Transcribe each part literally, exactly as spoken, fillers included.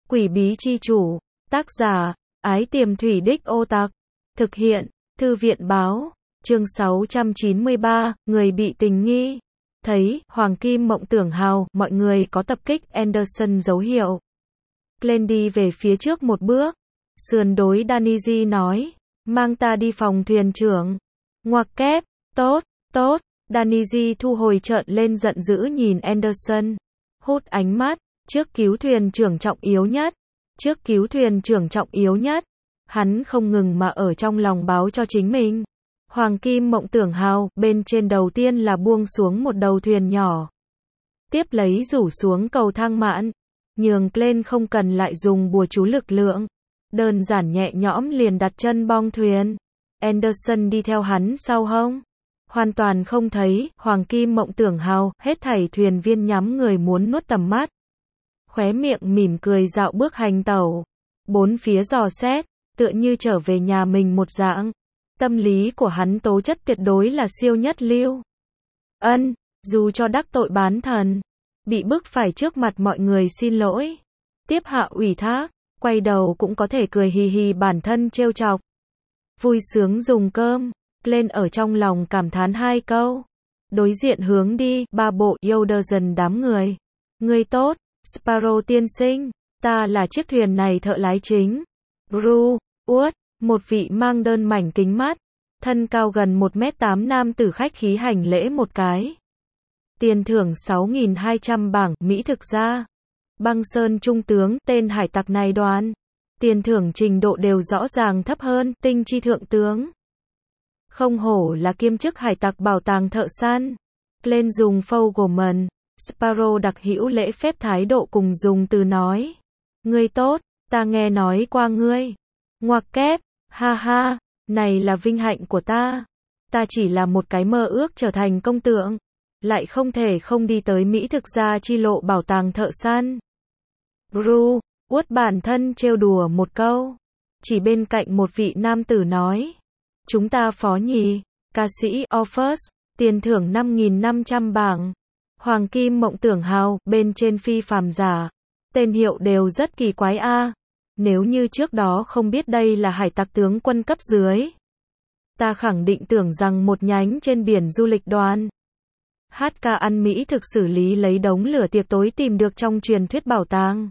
Quỷ bí chi chủ, tác giả, Ái Tiềm Thủy Đích Ô Tặc, thực hiện, Thư viện báo, chương sáu trăm chín mươi ba, người bị tình nghi. Thấy, Hoàng Kim Mộng Tưởng Hào, mọi người có tập kích Anderson dấu hiệu. Glenn đi về phía trước một bước, sườn đối Danny nói, mang ta đi phòng thuyền trưởng. Ngoặc kép, tốt, tốt, Danny thu hồi trợn lên giận dữ nhìn Anderson, hút ánh mắt, trước cứu thuyền trưởng trọng yếu nhất, trước cứu thuyền trưởng trọng yếu nhất, hắn không ngừng mà ở trong lòng báo cho chính mình. Hoàng Kim Mộng Tưởng Hào, bên trên đầu tiên là buông xuống một đầu thuyền nhỏ. Tiếp lấy rủ xuống cầu thang mạn, nhường lên không cần lại dùng bùa chú lực lượng. Đơn giản nhẹ nhõm liền đặt chân bong thuyền. Anderson đi theo hắn sau hông. Hoàn toàn không thấy, Hoàng Kim Mộng Tưởng Hào, hết thảy thuyền viên nhắm người muốn nuốt tầm mắt. Khóe miệng mỉm cười dạo bước hành tẩu. Bốn phía dò xét, tựa như trở về nhà mình một dạng. Tâm lý của hắn tố chất tuyệt đối là siêu nhất lưu. Ân, dù cho đắc tội bán thần, bị bức phải trước mặt mọi người xin lỗi, tiếp hạ ủy thác, quay đầu cũng có thể cười hì hì bản thân trêu chọc. Vui sướng dùng cơm, lên ở trong lòng cảm thán hai câu. Đối diện hướng đi, ba bộ Yoderson đám người. Người tốt, Sparrow tiên sinh, ta là chiếc thuyền này thợ lái chính. Ru, uất, một vị mang đơn mảnh kính mắt, thân cao gần một mét tám nam tử khách khí hành lễ một cái. Tiền thưởng sáu nghìn hai trăm bảng, Mỹ thực ra. Băng Sơn trung tướng, tên hải tặc này đoán. Tiền thưởng trình độ đều rõ ràng thấp hơn, tinh chi thượng tướng. Không hổ là kiêm chức hải tặc bảo tàng thợ săn. Lên dùng Fogelman, Sparrow đặc hữu lễ phép thái độ cùng dùng từ nói. Ngươi tốt, ta nghe nói qua ngươi. Ngoặc kép, ha ha, này là vinh hạnh của ta. Ta chỉ là một cái mơ ước trở thành công tượng. Lại không thể không đi tới Mỹ thực ra chi lộ bảo tàng thợ săn. Ru, uất bản thân trêu đùa một câu. Chỉ bên cạnh một vị nam tử nói. Chúng ta phó nhì, ca sĩ Offers, tiền thưởng năm nghìn năm trăm bảng. Hoàng Kim Mộng Tưởng Hào, bên trên phi phàm giả. Tên hiệu đều rất kỳ quái a. Nếu như trước đó không biết đây là hải tặc tướng quân cấp dưới, ta khẳng định tưởng rằng một nhánh trên biển du lịch đoàn. hát ca ăn Mỹ thực xử lý lấy đống lửa tiệc tối tìm được trong truyền thuyết bảo tàng.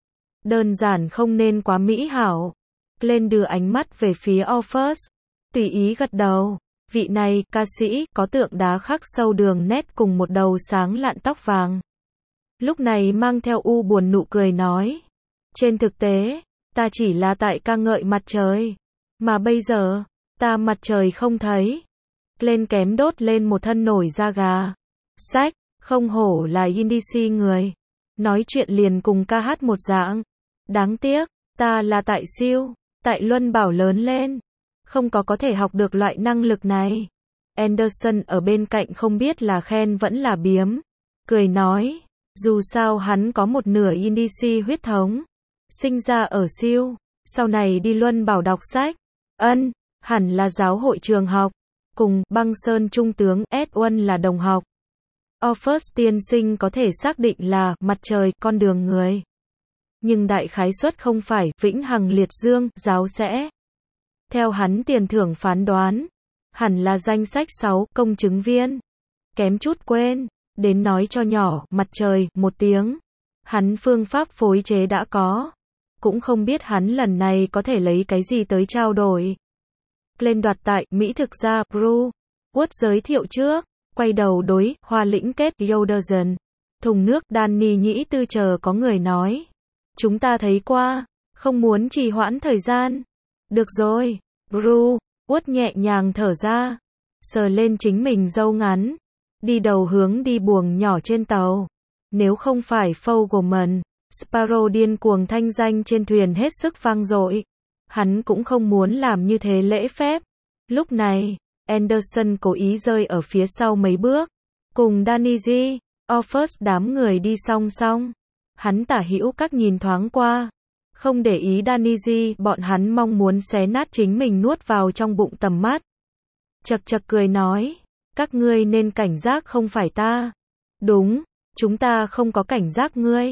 Đơn giản không nên quá mỹ hảo. Lên đưa ánh mắt về phía Offers, tùy ý gật đầu. Vị này, ca sĩ, có tượng đá khắc sâu đường nét cùng một đầu sáng lạn tóc vàng. Lúc này mang theo u buồn nụ cười nói. Trên thực tế, ta chỉ là tại ca ngợi mặt trời. Mà bây giờ, ta mặt trời không thấy. Lên kém đốt lên một thân nổi da gà. Sách, không hổ là Indici người. Nói chuyện liền cùng ca hát một dạng. Đáng tiếc, ta là tại siêu, tại Luân Bảo lớn lên. Không có có thể học được loại năng lực này. Anderson ở bên cạnh không biết là khen vẫn là biếm. Cười nói, dù sao hắn có một nửa Indici huyết thống. Sinh ra ở siêu, sau này đi Luân Bảo đọc sách. Ân, hẳn là giáo hội trường học. Cùng, Băng Sơn trung tướng, ét một là đồng học. Offers tiên sinh có thể xác định là, mặt trời, con đường người. Nhưng đại khái suất không phải, vĩnh hằng liệt dương, giáo sẽ. Theo hắn tiền thưởng phán đoán, hẳn là danh sách sáu, công chứng viên. Kém chút quên, đến nói cho nhỏ, mặt trời, một tiếng. Hắn phương pháp phối chế đã có. Cũng không biết hắn lần này có thể lấy cái gì tới trao đổi. Lên đoạt tại, Mỹ thực ra, Bru. Wood giới thiệu trước, quay đầu đối, hoa lĩnh kết, Yoderson. Thùng nước, Danny nhĩ tư chờ có người nói. Chúng ta thấy qua, không muốn trì hoãn thời gian. Được rồi, Bru. Wood nhẹ nhàng thở ra. Sờ lên chính mình râu ngắn. Đi đầu hướng đi buồng nhỏ trên tàu. Nếu không phải Fogelman, Sparrow điên cuồng thanh danh trên thuyền hết sức vang dội. Hắn cũng không muốn làm như thế lễ phép. Lúc này, Anderson cố ý rơi ở phía sau mấy bước. Cùng Danny G, Offers đám người đi song song. Hắn tả hữu các nhìn thoáng qua. Không để ý Danny G, bọn hắn mong muốn xé nát chính mình nuốt vào trong bụng tầm mắt. Chật chật cười nói. Các ngươi nên cảnh giác không phải ta. Đúng, chúng ta không có cảnh giác ngươi.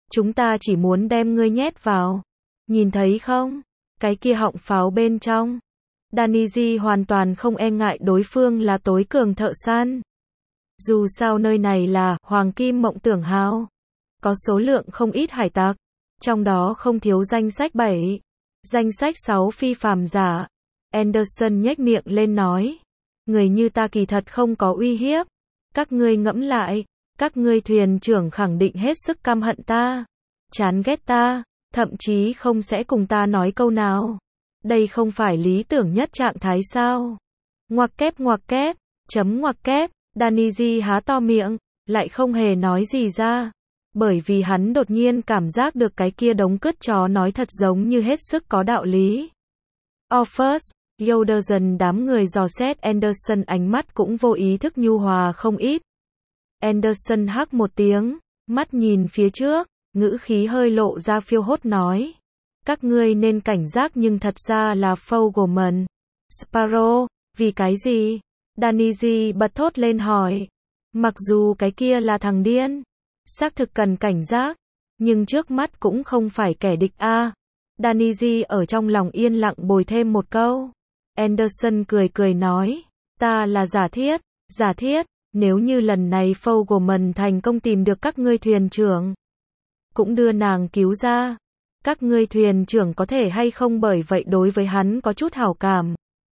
Chúng ta chỉ muốn đem ngươi nhét vào. Nhìn thấy không? Cái kia họng pháo bên trong. Danny hoàn toàn không e ngại đối phương là tối cường thợ săn. Dù sao nơi này là Hoàng Kim Mộng Tưởng Hào. Có số lượng không ít hải tặc. Trong đó không thiếu danh sách bảy. Danh sách sáu phi phàm giả. Anderson nhếch miệng lên nói. Người như ta kỳ thật không có uy hiếp. Các ngươi ngẫm lại. Các ngươi thuyền trưởng khẳng định hết sức căm hận ta. Chán ghét ta. Thậm chí không sẽ cùng ta nói câu nào. Đây không phải lý tưởng nhất trạng thái sao? Ngoặc kép ngoặc kép. Chấm ngoặc kép. Danny há to miệng. Lại không hề nói gì ra. Bởi vì hắn đột nhiên cảm giác được cái kia đống cứt chó nói thật giống như hết sức có đạo lý. Offers, Yoderson đám người dò xét Anderson ánh mắt cũng vô ý thức nhu hòa không ít. Anderson hắc một tiếng, mắt nhìn phía trước, ngữ khí hơi lộ ra phiêu hốt nói. Các ngươi nên cảnh giác nhưng thật ra là Fogelman. Sparrow, vì cái gì? Danny bật thốt lên hỏi. Mặc dù cái kia là thằng điên. Xác thực cần cảnh giác, nhưng trước mắt cũng không phải kẻ địch a. À. Danny ở trong lòng yên lặng bồi thêm một câu. Anderson cười cười nói, ta là giả thiết, giả thiết, nếu như lần này Fogelman thành công tìm được các ngươi thuyền trưởng, cũng đưa nàng cứu ra, các ngươi thuyền trưởng có thể hay không bởi vậy đối với hắn có chút hảo cảm.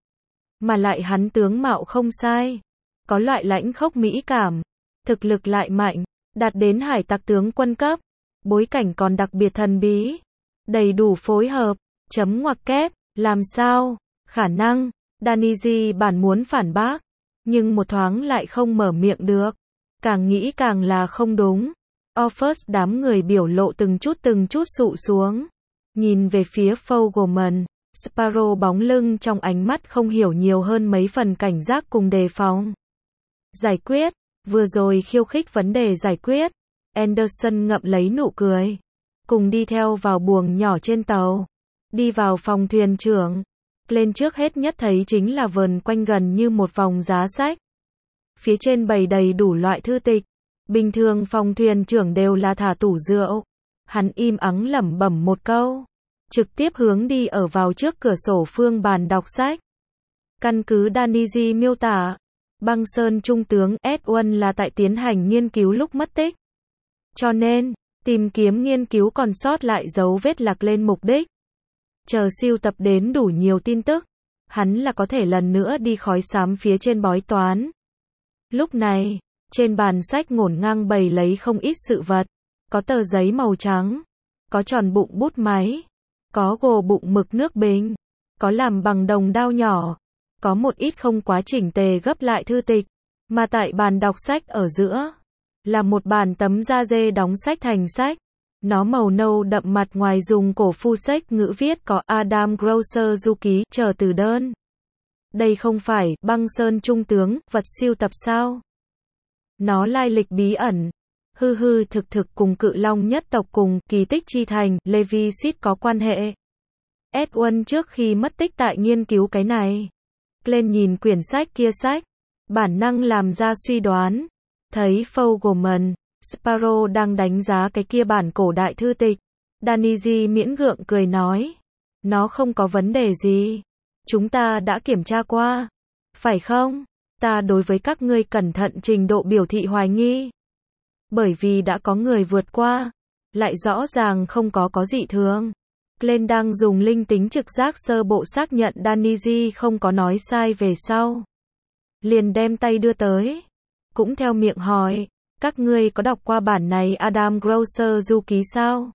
Mà lại hắn tướng mạo không sai, có loại lãnh khốc mỹ cảm, thực lực lại mạnh. Đạt đến hải tặc tướng quân cấp, bối cảnh còn đặc biệt thần bí, đầy đủ phối hợp, chấm ngoặc kép, làm sao, khả năng, Danny bản muốn phản bác, nhưng một thoáng lại không mở miệng được, càng nghĩ càng là không đúng. Offers đám người biểu lộ từng chút từng chút sụ xuống, nhìn về phía Fogelman, Sparrow bóng lưng trong ánh mắt không hiểu nhiều hơn mấy phần cảnh giác cùng đề phòng. Giải quyết. Vừa rồi khiêu khích vấn đề giải quyết, Anderson ngậm lấy nụ cười, cùng đi theo vào buồng nhỏ trên tàu, đi vào phòng thuyền trưởng, lên trước hết nhất thấy chính là vờn quanh gần như một vòng giá sách. Phía trên bày đầy đủ loại thư tịch, bình thường phòng thuyền trưởng đều là thả tủ rượu, hắn im ắng lẩm bẩm một câu, trực tiếp hướng đi ở vào trước cửa sổ phương bàn đọc sách. Căn cứ Danny miêu tả, Băng Sơn Trung tướng Edwin là tại tiến hành nghiên cứu lúc mất tích. Cho nên, tìm kiếm nghiên cứu còn sót lại dấu vết lạc lên mục đích. Chờ siêu tập đến đủ nhiều tin tức, hắn là có thể lần nữa đi khói xám phía trên bói toán. Lúc này, trên bàn sách ngổn ngang bày lấy không ít sự vật, có tờ giấy màu trắng, có tròn bụng bút máy, có gồ bụng mực nước bình, có làm bằng đồng đao nhỏ. Có một ít không quá chỉnh tề gấp lại thư tịch, mà tại bàn đọc sách ở giữa, là một bàn tấm da dê đóng sách thành sách. Nó màu nâu đậm mặt ngoài dùng cổ phu sách ngữ viết có Adam Grosser du ký chờ từ đơn. Đây không phải Băng Sơn Trung tướng, vật siêu tập sao? Nó lai lịch bí ẩn, hư hư thực thực cùng Cự Long nhất tộc cùng Kỳ Tích Chi Thành, Levisit có quan hệ. Edwin trước khi mất tích tại nghiên cứu cái này. Lên nhìn quyển sách kia sách, bản năng làm ra suy đoán, thấy Fogelman, Sparrow đang đánh giá cái kia bản cổ đại thư tịch. Danny miễn gượng cười nói, nó không có vấn đề gì, chúng ta đã kiểm tra qua, phải không? Ta đối với các ngươi cẩn thận trình độ biểu thị hoài nghi, bởi vì đã có người vượt qua, lại rõ ràng không có có dị thường. Glenn đang dùng linh tính trực giác sơ bộ xác nhận Danny không có nói sai về sau. Liền đem tay đưa tới. Cũng theo miệng hỏi, các ngươi có đọc qua bản này Adam Grosser du ký sao?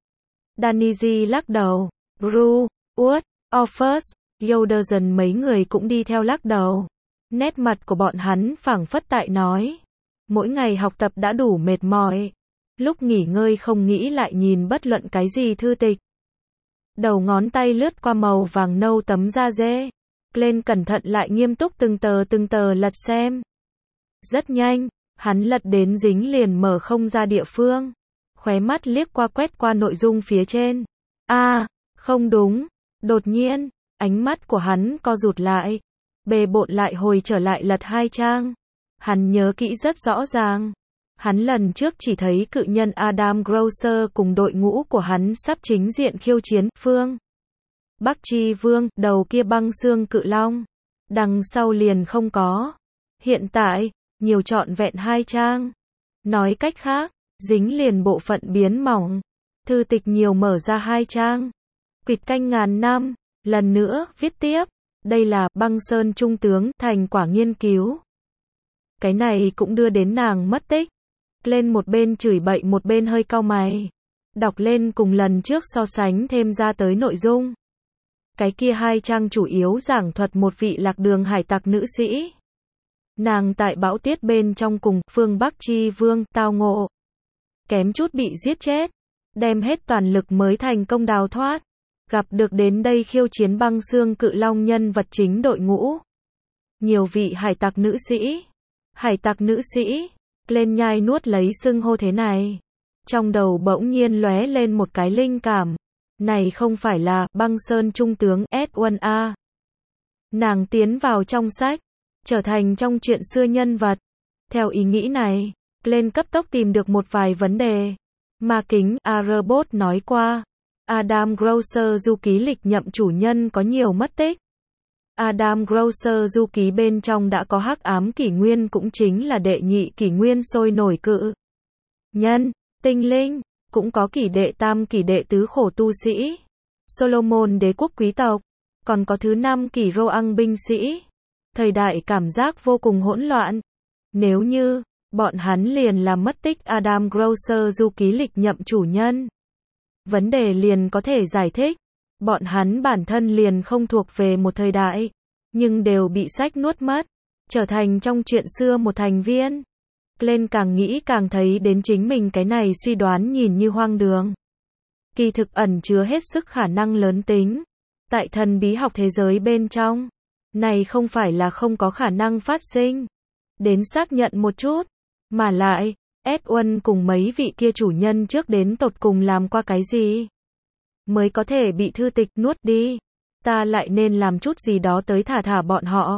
Danny lắc đầu. Ru, Wood, Offers, Yoderson mấy người cũng đi theo lắc đầu. Nét mặt của bọn hắn phảng phất tại nói. Mỗi ngày học tập đã đủ mệt mỏi. Lúc nghỉ ngơi không nghĩ lại nhìn bất luận cái gì thư tịch. Đầu ngón tay lướt qua màu vàng nâu tấm da dê. Glenn cẩn thận lại nghiêm túc từng tờ từng tờ lật xem. Rất nhanh, hắn lật đến dính liền mở không ra địa phương. Khóe mắt liếc qua quét qua nội dung phía trên. A, à, không đúng. Đột nhiên, ánh mắt của hắn co rụt lại. Bề bộn lại hồi trở lại lật hai trang. Hắn nhớ kỹ rất rõ ràng. Hắn lần trước chỉ thấy cự nhân Adam Grocer cùng đội ngũ của hắn sắp chính diện khiêu chiến phương Bắc Chi Vương, đầu kia băng xương cự long. Đằng sau liền không có. Hiện tại, nhiều trọn vẹn hai trang. Nói cách khác, dính liền bộ phận biến mỏng. Thư tịch nhiều mở ra hai trang. Quỵt canh ngàn năm, lần nữa, viết tiếp. Đây là băng sơn trung tướng, thành quả nghiên cứu. Cái này cũng đưa đến nàng mất tích. Lên một bên chửi bậy một bên hơi cau mày. Đọc lên cùng lần trước so sánh thêm ra tới nội dung. Cái kia hai trang chủ yếu giảng thuật một vị lạc đường hải tặc nữ sĩ. Nàng tại bão tuyết bên trong cùng phương Bắc Chi Vương tao ngộ. Kém chút bị giết chết. Đem hết toàn lực mới thành công đào thoát. Gặp được đến đây khiêu chiến băng xương cự long nhân vật chính đội ngũ. Nhiều vị hải tặc nữ sĩ. Hải tặc nữ sĩ. Lên nhai nuốt lấy xưng hô thế này. Trong đầu bỗng nhiên lóe lên một cái linh cảm. Này không phải là băng sơn trung tướng S một A. Nàng tiến vào trong sách. Trở thành trong chuyện xưa nhân vật. Theo ý nghĩ này, lên cấp tốc tìm được một vài vấn đề. Ma kính A-robot nói qua. Adam Grocer du ký lịch nhậm chủ nhân có nhiều mất tích. Adam Grocer du ký bên trong đã có hắc ám kỷ nguyên cũng chính là đệ nhị kỷ nguyên sôi nổi cự nhân, tinh linh, cũng có kỷ đệ tam kỷ đệ tứ khổ tu sĩ, Solomon đế quốc quý tộc, còn có thứ năm kỷ Roang binh sĩ. Thời đại cảm giác vô cùng hỗn loạn. Nếu như, bọn hắn liền làm mất tích Adam Grocer du ký lịch nhậm chủ nhân. Vấn đề liền có thể giải thích. Bọn hắn bản thân liền không thuộc về một thời đại, nhưng đều bị sách nuốt mất, trở thành trong chuyện xưa một thành viên. Lên càng nghĩ càng thấy đến chính mình cái này suy đoán nhìn như hoang đường. Kỳ thực ẩn chứa hết sức khả năng lớn tính. Tại thần bí học thế giới bên trong, này không phải là không có khả năng phát sinh. Đến xác nhận một chút, mà lại, S một cùng mấy vị kia chủ nhân trước đến tột cùng làm qua cái gì? Mới có thể bị thư tịch nuốt đi. Ta lại nên làm chút gì đó tới thả thả bọn họ.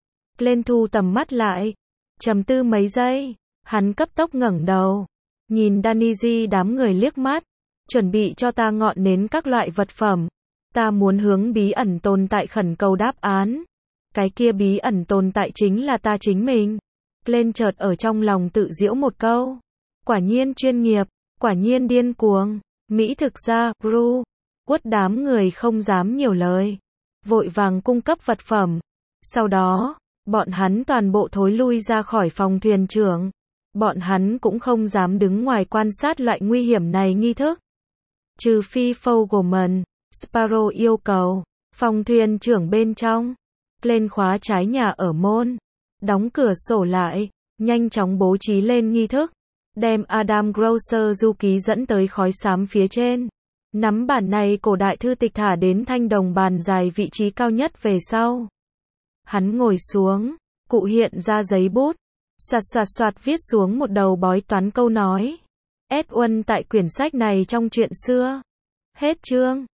Lên thu tầm mắt lại. Trầm tư mấy giây. Hắn cấp tốc ngẩng đầu. Nhìn Daniji đám người liếc mắt. Chuẩn bị cho ta ngọn nến các loại vật phẩm. Ta muốn hướng bí ẩn tồn tại khẩn cầu đáp án. Cái kia bí ẩn tồn tại chính là ta chính mình. Lên chợt ở trong lòng tự giễu một câu. Quả nhiên chuyên nghiệp. Quả nhiên điên cuồng. Mỹ thực ra, Bru. Quất đám người không dám nhiều lời. Vội vàng cung cấp vật phẩm. Sau đó, bọn hắn toàn bộ thối lui ra khỏi phòng thuyền trưởng. Bọn hắn cũng không dám đứng ngoài quan sát loại nguy hiểm này nghi thức. Trừ phi Fogelman, Sparrow yêu cầu. Phòng thuyền trưởng bên trong. Lên khóa trái nhà ở môn. Đóng cửa sổ lại. Nhanh chóng bố trí lên nghi thức. Đem Adam Grocer du ký dẫn tới khói xám phía trên. Nắm bản này cổ đại thư tịch thả đến thanh đồng bàn dài vị trí cao nhất về sau. Hắn ngồi xuống, cụ hiện ra giấy bút, soạt soạt soạt viết xuống một đầu bói toán câu nói. S một tại quyển sách này trong chuyện xưa. Hết chương.